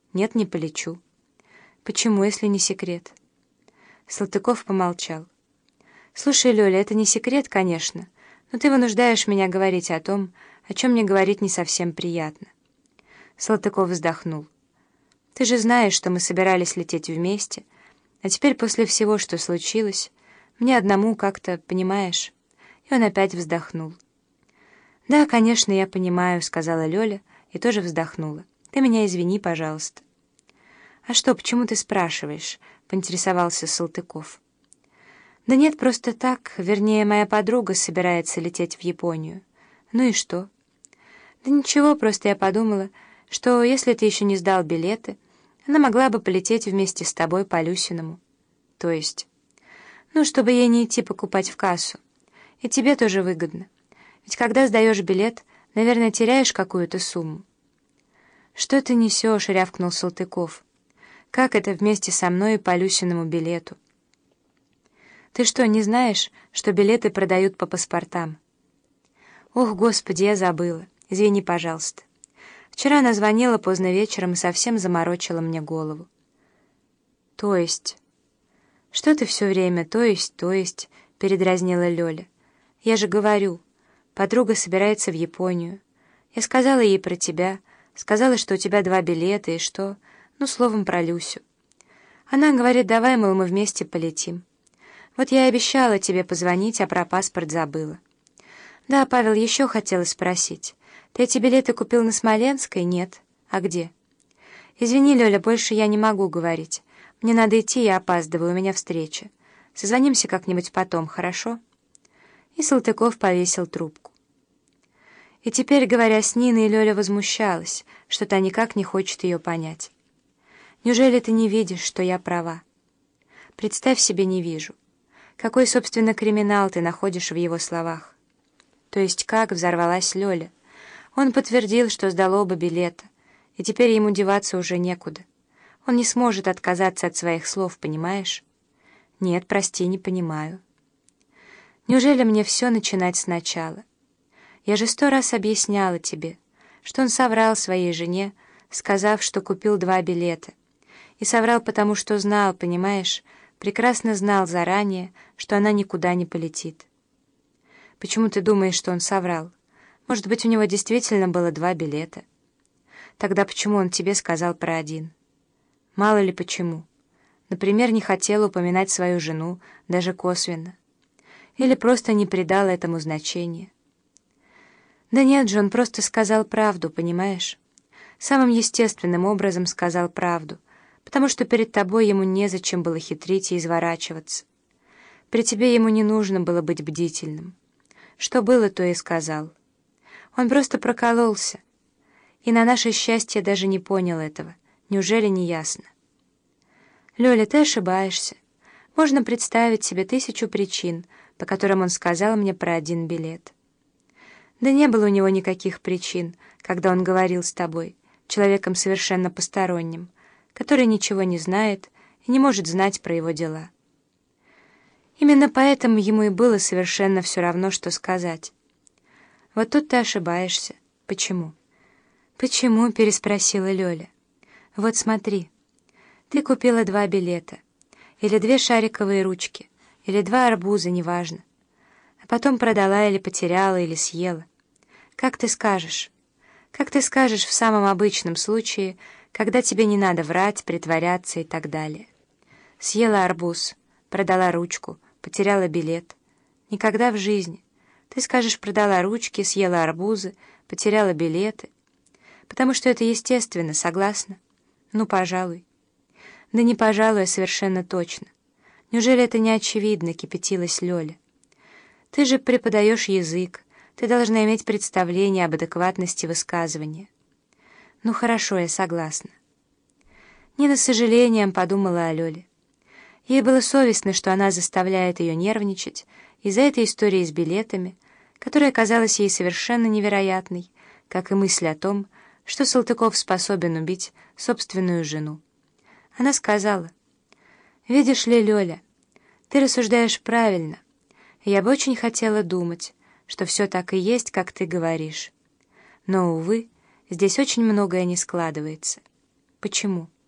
«Нет, не полечу». «Почему, если не секрет?» Салтыков помолчал. «Слушай, Лёля, это не секрет, конечно, но ты вынуждаешь меня говорить о том, о чем мне говорить не совсем приятно». Салтыков вздохнул. «Ты же знаешь, что мы собирались лететь вместе, а теперь после всего, что случилось, мне одному как-то, понимаешь?» И он опять вздохнул. «Да, конечно, я понимаю», — сказала Лёля и тоже вздохнула. «Ты меня извини, пожалуйста». «А что, почему ты спрашиваешь?» — поинтересовался Салтыков. «Да нет, просто так, вернее, моя подруга собирается лететь в Японию. Ну и что?» «Да ничего, просто я подумала, что если ты еще не сдал билеты, она могла бы полететь вместе с тобой по Люсиному». «То есть?» «Ну, чтобы ей не идти покупать в кассу. И тебе тоже выгодно. Ведь когда сдаешь билет, наверное, теряешь какую-то сумму». «Что ты несешь?» — рявкнул Салтыков. «Как это вместе со мной и по Люсиному билету?» «Ты что, не знаешь, что билеты продают по паспортам?» «Ох, Господи, я забыла. Извини, пожалуйста. Вчера она звонила поздно вечером и совсем заморочила мне голову». «То есть?» «Что ты все время то есть?» — передразнила Лёля. «Я же говорю, подруга собирается в Японию. Я сказала ей про тебя, сказала, что у тебя 2 билета и что, ну, словом, про Люсю. Она говорит, давай, мол, мы вместе полетим. Вот я и обещала тебе позвонить, а про паспорт забыла. Да, Павел, еще хотела спросить. Ты эти билеты купил на Смоленской? Нет. А где? Извини, Лёля, больше я не могу говорить. Мне надо идти, я опаздываю, у меня встреча. Созвонимся как-нибудь потом, хорошо?» И Салтыков повесил трубку. И теперь, говоря с Ниной, Лёля возмущалась, что та никак не хочет ее понять. «Неужели ты не видишь, что я права?» «Представь себе, не вижу. Какой, собственно, криминал ты находишь в его словах?» «То есть как?» — взорвалась Лёля. «Он подтвердил, что сдал оба билета, и теперь ему деваться уже некуда. Он не сможет отказаться от своих слов, понимаешь?» «Нет, прости, не понимаю». «Неужели мне все начинать сначала? Я же 100 раз объясняла тебе, что он соврал своей жене, сказав, что купил 2 билета. И соврал потому, что знал, понимаешь, прекрасно знал заранее, что она никуда не полетит». «Почему ты думаешь, что он соврал? Может быть, у него действительно было 2 билета? Тогда почему он тебе сказал про 1? Мало ли почему. Например, не хотел упоминать свою жену, даже косвенно. Или просто не придал этому значения. Да нет же, он просто сказал правду, понимаешь? Самым естественным образом сказал правду, потому что перед тобой ему незачем было хитрить и изворачиваться. При тебе ему не нужно было быть бдительным. Что было, то и сказал. Он просто прокололся. И на наше счастье даже не понял этого. Неужели не ясно? Лёля, ты ошибаешься. Можно представить себе 1000 причин, по которым он сказал мне про 1 билет. Да не было у него никаких причин, когда он говорил с тобой, человеком совершенно посторонним, который ничего не знает и не может знать про его дела. Именно поэтому ему и было совершенно все равно, что сказать. Вот тут ты ошибаешься. Почему? «Почему?» — переспросила Лёля. «Вот смотри, ты купила 2 билета, или 2 шариковые ручки, или 2 арбуза, неважно, а потом продала или потеряла, или съела. Как ты скажешь? Как ты скажешь в самом обычном случае, когда тебе не надо врать, притворяться и так далее? Съела арбуз, продала ручку, потеряла билет. Никогда в жизни. Ты скажешь, продала ручки, съела арбузы, потеряла билеты. Потому что это естественно, согласна? Ну, пожалуй. Да не пожалуй, а совершенно точно. Неужели это не очевидно, кипятилась Лёля? Ты же преподаешь язык, ты должна иметь представление об адекватности высказывания. Ну хорошо, я согласна. Нина с сожалением подумала о Лёле. Ей было совестно, что она заставляет ее нервничать из-за этой истории с билетами, которая казалась ей совершенно невероятной, как и мысль о том, что Салтыков способен убить собственную жену. Она сказала: «Видишь ли, Лёля, ты рассуждаешь правильно, и я бы очень хотела думать, что все так и есть, как ты говоришь. Но, увы, здесь очень многое не складывается». Почему?